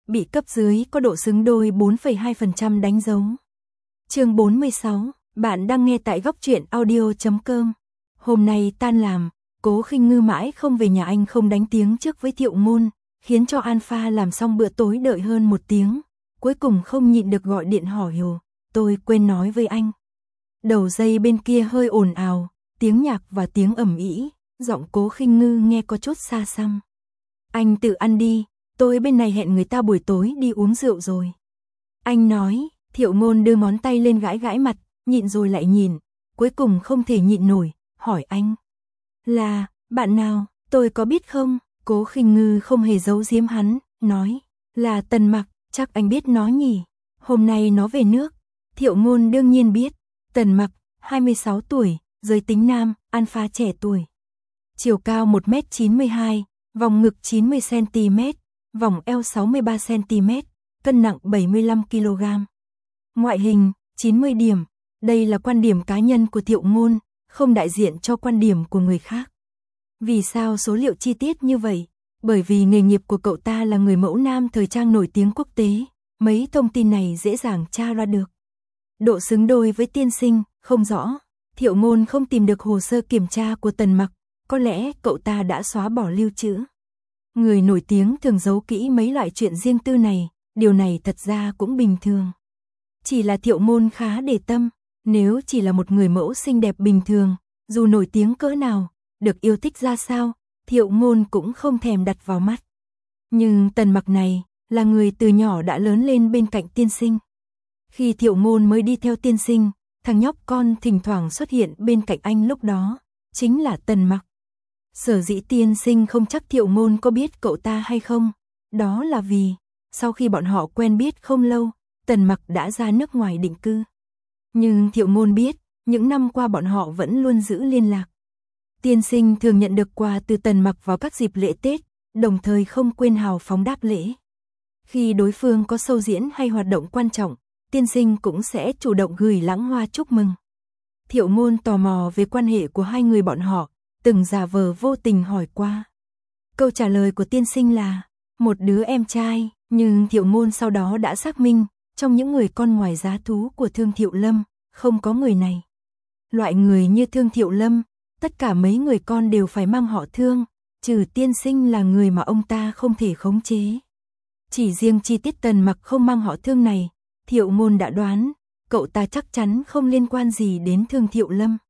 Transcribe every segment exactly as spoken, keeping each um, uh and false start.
bị cấp dưới có độ xứng đôi bốn phẩy hai phần trăm đánh dấu. Chương bốn mươi sáu, bạn đang nghe tại góc truyện audio chấm com. Hôm nay tan làm, Cố Khinh Ngư mãi không về nhà anh không đánh tiếng trước với Thiệu Ngôn, khiến cho Alpha làm xong bữa tối đợi hơn một tiếng, cuối cùng không nhịn được gọi điện hỏi Hồ, tôi quên nói với anh. Đầu dây bên kia hơi ồn ào, tiếng nhạc và tiếng ầm ĩ, giọng Cố Khinh Ngư nghe có chút xa xăm. Anh tự ăn đi, tôi bên này hẹn người ta buổi tối đi uống rượu rồi. Anh nói. Thiệu Ngôn đưa ngón tay lên gãi gãi mặt, nhịn rồi lại nhìn, cuối cùng không thể nhịn nổi, hỏi anh. Là, bạn nào, tôi có biết không? Cố Khinh Ngư không hề giấu giếm hắn, nói. Là Tần Mặc, chắc anh biết nó nhỉ. Hôm nay nó về nước. Thiệu Ngôn đương nhiên biết. Tần Mặc, hai mươi sáu tuổi, giới tính nam, alpha trẻ tuổi. Chiều cao một mét chín mươi hai, vòng ngực chín mươi xăng ti mét, vòng eo sáu mươi ba xăng ti mét, cân nặng bảy mươi lăm ki lô gam. Ngoại hình, chín mươi điểm. Đây là quan điểm cá nhân của Thiệu Ngôn, không đại diện cho quan điểm của người khác. Vì sao số liệu chi tiết như vậy? Bởi vì nghề nghiệp của cậu ta là người mẫu nam thời trang nổi tiếng quốc tế, mấy thông tin này dễ dàng tra ra được. Độ xứng đôi với tiên sinh, không rõ. Thiệu Ngôn không tìm được hồ sơ kiểm tra của Tần Mặc, có lẽ cậu ta đã xóa bỏ lưu trữ. Người nổi tiếng thường giấu kỹ mấy loại chuyện riêng tư này, điều này thật ra cũng bình thường. Chỉ là Thiệu Ngôn khá để tâm, nếu chỉ là một người mẫu xinh đẹp bình thường, dù nổi tiếng cỡ nào, được yêu thích ra sao, Thiệu Ngôn cũng không thèm đặt vào mắt. Nhưng Tần Mặc này, là người từ nhỏ đã lớn lên bên cạnh tiên sinh. Khi Thiệu Ngôn mới đi theo tiên sinh, thằng nhóc con thỉnh thoảng xuất hiện bên cạnh anh lúc đó, chính là Tần Mặc. Sở dĩ tiên sinh không chắc Thiệu Ngôn có biết cậu ta hay không, đó là vì, sau khi bọn họ quen biết không lâu, Tần Mặc đã ra nước ngoài định cư. Nhưng Thiệu Ngôn biết, những năm qua bọn họ vẫn luôn giữ liên lạc. Tiên sinh thường nhận được quà từ Tần Mặc vào các dịp lễ Tết, đồng thời không quên hào phóng đáp lễ. Khi đối phương có show diễn hay hoạt động quan trọng, tiên sinh cũng sẽ chủ động gửi lãng hoa chúc mừng. Thiệu Ngôn tò mò về quan hệ của hai người bọn họ, từng giả vờ vô tình hỏi qua. Câu trả lời của tiên sinh là, một đứa em trai, nhưng Thiệu Ngôn sau đó đã xác minh, trong những người con ngoài giá thú của Thương Thiệu Lâm, không có người này. Loại người như Thương Thiệu Lâm, tất cả mấy người con đều phải mang họ Thương, trừ tiên sinh là người mà ông ta không thể khống chế. Chỉ riêng chi tiết Tần Mặc không mang họ Thương này, Thiệu Ngôn đã đoán, cậu ta chắc chắn không liên quan gì đến Thương Thiệu Lâm.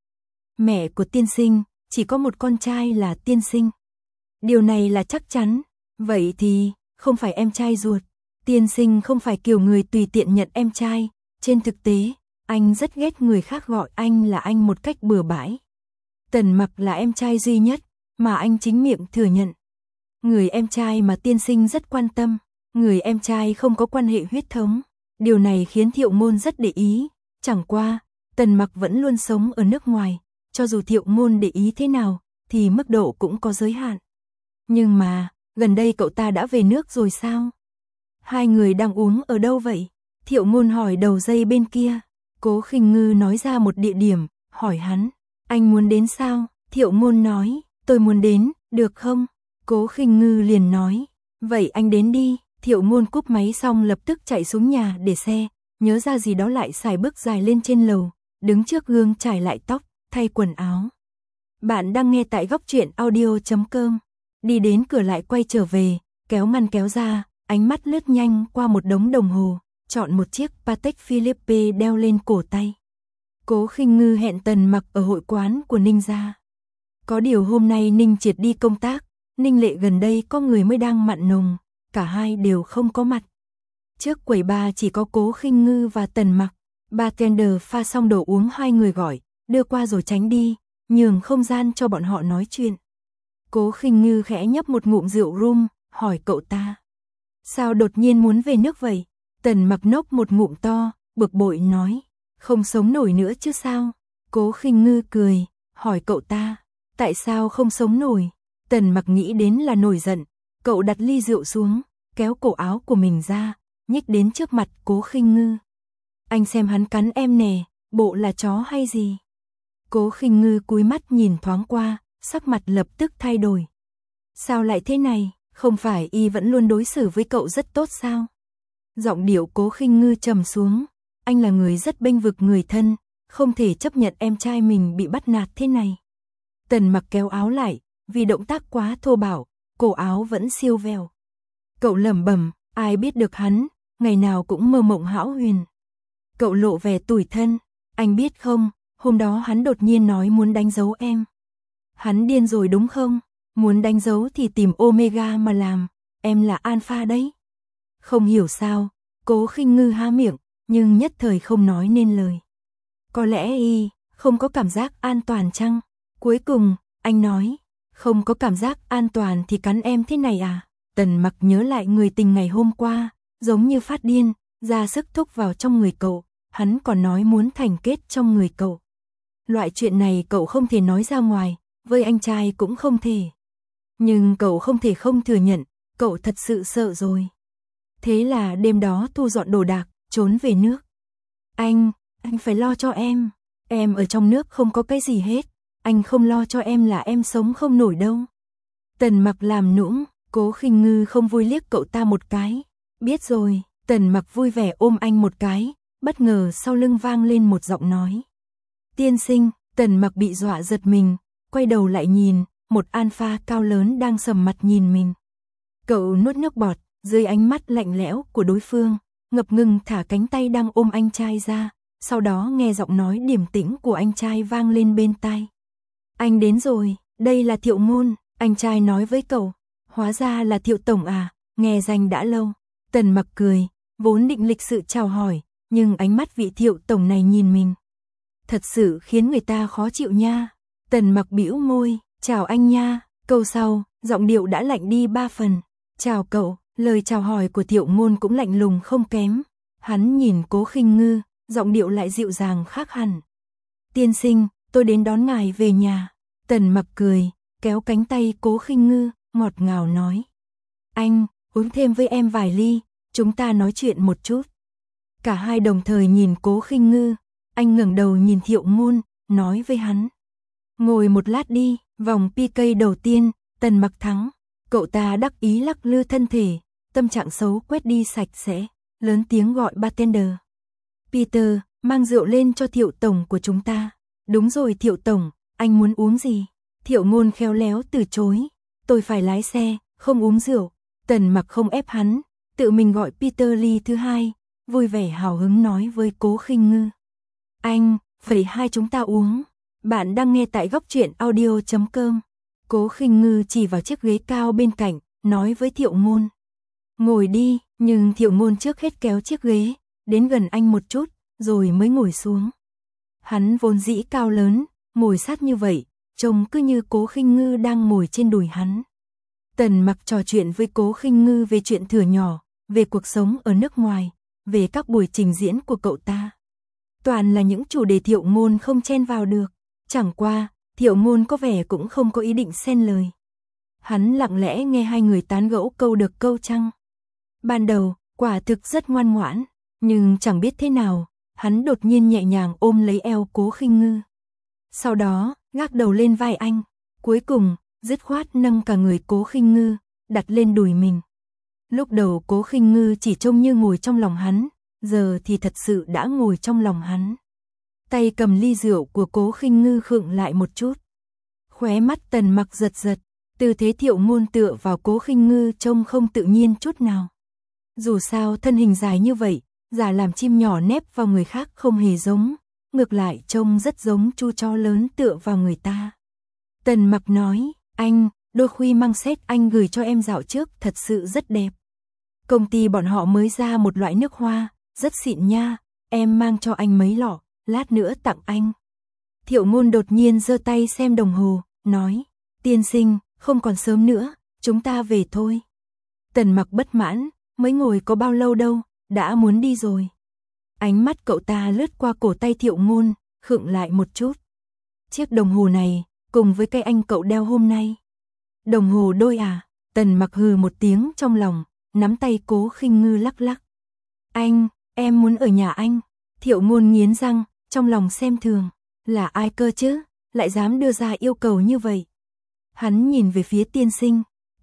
Mẹ của tiên sinh, chỉ có một con trai là tiên sinh. Điều này là chắc chắn, vậy thì, không phải em trai ruột. Tiên sinh không phải kiểu người tùy tiện nhận em trai, trên thực tế, anh rất ghét người khác gọi anh là anh một cách bừa bãi. Tần Mặc là em trai duy nhất, mà anh chính miệng thừa nhận. Người em trai mà tiên sinh rất quan tâm, người em trai không có quan hệ huyết thống. Điều này khiến Thiệu Ngôn rất để ý, chẳng qua, Tần Mặc vẫn luôn sống ở nước ngoài, cho dù Thiệu Ngôn để ý thế nào, thì mức độ cũng có giới hạn. Nhưng mà, gần đây cậu ta đã về nước rồi sao? Hai người đang uống ở đâu vậy? Thiệu Ngôn hỏi đầu dây bên kia. Cố Khinh Ngư nói ra một địa điểm, hỏi hắn, anh muốn đến sao? Thiệu Ngôn nói, tôi muốn đến, được không? Cố Khinh Ngư liền nói, vậy anh đến đi. Thiệu Ngôn cúp máy xong lập tức chạy xuống nhà để xe, nhớ ra gì đó lại xài bước dài lên trên lầu, đứng trước gương chải lại tóc, thay quần áo. Bạn đang nghe tại góc truyện audio chấm com. Đi đến cửa lại quay trở về, kéo ngăn kéo ra, ánh mắt lướt nhanh qua một đống đồng hồ, chọn một chiếc Patek Philippe đeo lên cổ tay. Cố Khinh Ngư hẹn Tần Mặc ở hội quán của Ninh gia. Có điều hôm nay Ninh Triệt đi công tác, Ninh Lệ gần đây có người mới đang mặn nồng, cả hai đều không có mặt. Trước quầy bar chỉ có Cố Khinh Ngư và Tần Mặc, bartender pha xong đồ uống hai người gọi, đưa qua rồi tránh đi, nhường không gian cho bọn họ nói chuyện. Cố Khinh Ngư khẽ nhấp một ngụm rượu rum, hỏi cậu ta. Sao đột nhiên muốn về nước vậy? Tần Mặc nốc một ngụm to, bực bội nói. Không sống nổi nữa chứ sao? Cố Khinh Ngư cười, hỏi cậu ta. Tại sao không sống nổi? Tần Mặc nghĩ đến là nổi giận. Cậu đặt ly rượu xuống, kéo cổ áo của mình ra, nhích đến trước mặt Cố Khinh Ngư. Anh xem hắn cắn em nè, bộ là chó hay gì? Cố Khinh Ngư cúi mắt nhìn thoáng qua, sắc mặt lập tức thay đổi. Sao lại thế này? Không phải y vẫn luôn đối xử với cậu rất tốt sao? Giọng điệu Cố Khinh Ngư trầm xuống, anh là người rất bênh vực người thân, không thể chấp nhận em trai mình bị bắt nạt thế này. Tần Mặc kéo áo lại, vì động tác quá thô bạo, cổ áo vẫn siêu vẹo. Cậu lẩm bẩm, ai biết được hắn, ngày nào cũng mơ mộng hão huyền. Cậu lộ vẻ tủi thân, anh biết không, hôm đó hắn đột nhiên nói muốn đánh dấu em. Hắn điên rồi đúng không? Muốn đánh dấu thì tìm Omega mà làm, em là Alpha đấy. Không hiểu sao, Cố Khinh Ngư há miệng, nhưng nhất thời không nói nên lời. Có lẽ y không có cảm giác an toàn chăng? Cuối cùng, anh nói, không có cảm giác an toàn thì cắn em thế này à? Tần Mặc nhớ lại người tình ngày hôm qua, giống như phát điên, ra sức thúc vào trong người cậu, hắn còn nói muốn thành kết trong người cậu. Loại chuyện này cậu không thể nói ra ngoài, với anh trai cũng không thể. Nhưng cậu không thể không thừa nhận, cậu thật sự sợ rồi. Thế là đêm đó thu dọn đồ đạc, trốn về nước. Anh, anh phải lo cho em. Em ở trong nước không có cái gì hết. Anh không lo cho em là em sống không nổi đâu. Tần Mặc làm nũng, Cố Khinh Ngư không vui liếc cậu ta một cái. Biết rồi, Tần Mặc vui vẻ ôm anh một cái, bất ngờ sau lưng vang lên một giọng nói. Tiên sinh, Tần Mặc bị dọa giật mình, quay đầu lại nhìn, một alpha cao lớn đang sầm mặt nhìn mình. Cậu nuốt nước bọt, dưới ánh mắt lạnh lẽo của đối phương, ngập ngừng thả cánh tay đang ôm anh trai ra, sau đó nghe giọng nói điềm tĩnh của anh trai vang lên bên tai. Anh đến rồi, đây là Thiệu Ngôn, anh trai nói với cậu. Hóa ra là Thiệu Tổng à, nghe danh đã lâu. Tần Mặc cười, vốn định lịch sự chào hỏi, nhưng ánh mắt vị Thiệu Tổng này nhìn mình. Thật sự khiến người ta khó chịu nha. Tần Mặc bĩu môi, chào anh nha, câu sau, giọng điệu đã lạnh đi ba phần. Chào cậu, lời chào hỏi của Thiệu Ngôn cũng lạnh lùng không kém. Hắn nhìn Cố Khinh Ngư, giọng điệu lại dịu dàng khác hẳn. Tiên sinh, tôi đến đón ngài về nhà. Tần Mặc cười, kéo cánh tay Cố Khinh Ngư, ngọt ngào nói. Anh, uống thêm với em vài ly, chúng ta nói chuyện một chút. Cả hai đồng thời nhìn Cố Khinh Ngư, anh ngẩng đầu nhìn Thiệu Ngôn, nói với hắn. Ngồi một lát đi, vòng pê ca đầu tiên, Tần Mặc thắng. Cậu ta đắc ý lắc lư thân thể, tâm trạng xấu quét đi sạch sẽ, lớn tiếng gọi bartender. Peter, mang rượu lên cho Thiệu Tổng của chúng ta. Đúng rồi Thiệu Tổng, anh muốn uống gì? Thiệu Ngôn khéo léo từ chối. Tôi phải lái xe, không uống rượu. Tần Mặc không ép hắn, tự mình gọi Peter ly thứ hai, vui vẻ hào hứng nói với Cố Khinh Ngư. Anh, vậy hai chúng ta uống. Bạn đang nghe tại góc truyện audio chấm com. Cố Khinh Ngư chỉ vào chiếc ghế cao bên cạnh, nói với Thiệu Ngôn. Ngồi đi, nhưng Thiệu Ngôn trước hết kéo chiếc ghế, đến gần anh một chút, rồi mới ngồi xuống. Hắn vốn dĩ cao lớn, ngồi sát như vậy, trông cứ như Cố Khinh Ngư đang ngồi trên đùi hắn. Tần Mặc trò chuyện với Cố Khinh Ngư về chuyện thửa nhỏ, về cuộc sống ở nước ngoài, về các buổi trình diễn của cậu ta. Toàn là những chủ đề Thiệu Ngôn không chen vào được, chẳng qua, Thiệu Ngôn có vẻ cũng không có ý định xen lời. Hắn lặng lẽ nghe hai người tán gẫu câu được câu trăng. Ban đầu, quả thực rất ngoan ngoãn, nhưng chẳng biết thế nào, hắn đột nhiên nhẹ nhàng ôm lấy eo Cố Khinh Ngư. Sau đó, gác đầu lên vai anh, cuối cùng, dứt khoát nâng cả người Cố Khinh Ngư, đặt lên đùi mình. Lúc đầu Cố Khinh Ngư chỉ trông như ngồi trong lòng hắn, giờ thì thật sự đã ngồi trong lòng hắn. Tay cầm ly rượu của Cố Khinh Ngư khựng lại một chút. Khóe mắt Tần Mặc giật giật, tư thế Thiệu Ngôn tựa vào Cố Khinh Ngư trông không tự nhiên chút nào. Dù sao thân hình dài như vậy, giả làm chim nhỏ nép vào người khác không hề giống, ngược lại trông rất giống chu chó lớn tựa vào người ta. Tần Mặc nói, anh, đôi khuy măng xét anh gửi cho em dạo trước thật sự rất đẹp. Công ty bọn họ mới ra một loại nước hoa, rất xịn nha, em mang cho anh mấy lọ, lát nữa tặng anh. Thiệu Ngôn đột nhiên giơ tay xem đồng hồ, nói, tiên sinh, không còn sớm nữa, chúng ta về thôi. Tần Mặc bất mãn, mới ngồi có bao lâu đâu, đã muốn đi rồi. Ánh mắt cậu ta lướt qua cổ tay Thiệu Ngôn, khựng lại một chút. Chiếc đồng hồ này, cùng với cây anh cậu đeo hôm nay. Đồng hồ đôi à? Tần Mặc hừ một tiếng trong lòng, nắm tay Cố Khinh Ngư lắc lắc. Anh, em muốn ở nhà anh. Thiệu Ngôn nghiến răng, trong lòng xem thường. Là ai cơ chứ, lại dám đưa ra yêu cầu như vậy? Hắn nhìn về phía tiên sinh.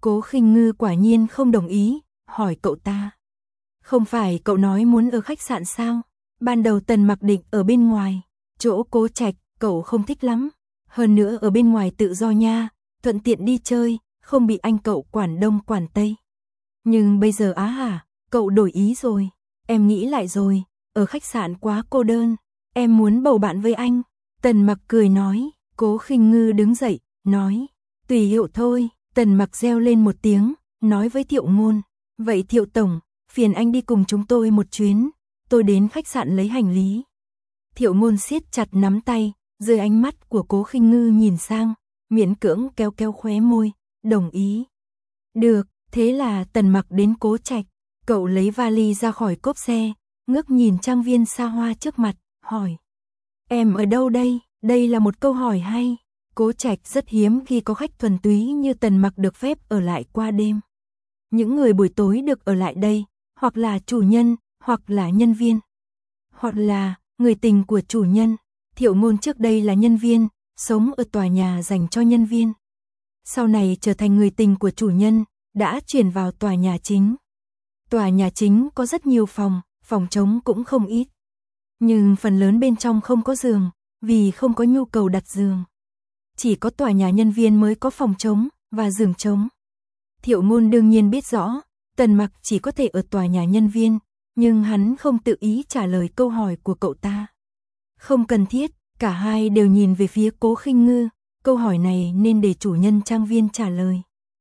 Cố Khinh Ngư quả nhiên không đồng ý, hỏi cậu ta. Không phải cậu nói muốn ở khách sạn sao? Ban đầu Tần Mặc định ở bên ngoài, chỗ Cố Trạch, cậu không thích lắm. Hơn nữa ở bên ngoài tự do nha, thuận tiện đi chơi, không bị anh cậu quản đông quản tây. Nhưng bây giờ á hả, cậu đổi ý rồi. Em nghĩ lại rồi, ở khách sạn quá cô đơn, em muốn bầu bạn với anh. Tần Mặc cười nói. Cố Khinh Ngư đứng dậy, nói. Tùy hiệu thôi. Tần Mặc reo lên một tiếng, nói với Thiệu Ngôn. Vậy Thiệu Tổng, phiền anh đi cùng chúng tôi một chuyến, tôi đến khách sạn lấy hành lý. Thiệu Ngôn siết chặt nắm tay, dưới ánh mắt của Cố Khinh Ngư nhìn sang, miễn cưỡng kéo kéo khóe môi, đồng ý. Được, thế là Tần Mặc đến Cố Trạch, cậu lấy vali ra khỏi cốp xe, ngước nhìn trang viên xa hoa trước mặt, hỏi. Em ở đâu đây? Đây là một câu hỏi hay. Cố Trạch rất hiếm khi có khách thuần túy như Tần Mặc được phép ở lại qua đêm. Những người buổi tối được ở lại đây, hoặc là chủ nhân, hoặc là nhân viên, hoặc là người tình của chủ nhân. Thiệu Ngôn trước đây là nhân viên, sống ở tòa nhà dành cho nhân viên. Sau này trở thành người tình của chủ nhân, đã chuyển vào tòa nhà chính. Tòa nhà chính có rất nhiều phòng, phòng trống cũng không ít. Nhưng phần lớn bên trong không có giường, vì không có nhu cầu đặt giường. Chỉ có tòa nhà nhân viên mới có phòng trống và giường trống. Thiệu Ngôn đương nhiên biết rõ, Tần Mặc chỉ có thể ở tòa nhà nhân viên, nhưng hắn không tự ý trả lời câu hỏi của cậu ta. Không cần thiết, cả hai đều nhìn về phía Cố Khinh Ngư, câu hỏi này nên để chủ nhân trang viên trả lời.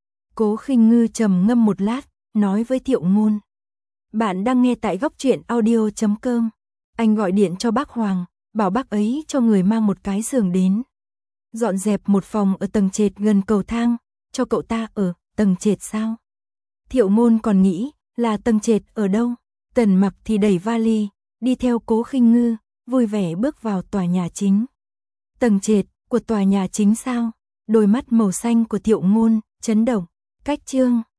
Cố Khinh Ngư trầm ngâm một lát, nói với Thiệu Ngôn. Bạn đang nghe tại góc truyện audio chấm com. Anh gọi điện cho bác Hoàng, bảo bác ấy cho người mang một cái giường đến. Dọn dẹp một phòng ở tầng trệt gần cầu thang, cho cậu ta ở tầng trệt sao? Thiệu Ngôn còn nghĩ là tầng trệt ở đâu? Tần Mặc thì đẩy vali, đi theo Cố Khinh Ngư, vui vẻ bước vào tòa nhà chính. Tầng trệt của tòa nhà chính sao? Đôi mắt màu xanh của Thiệu Ngôn chấn động. Cách chương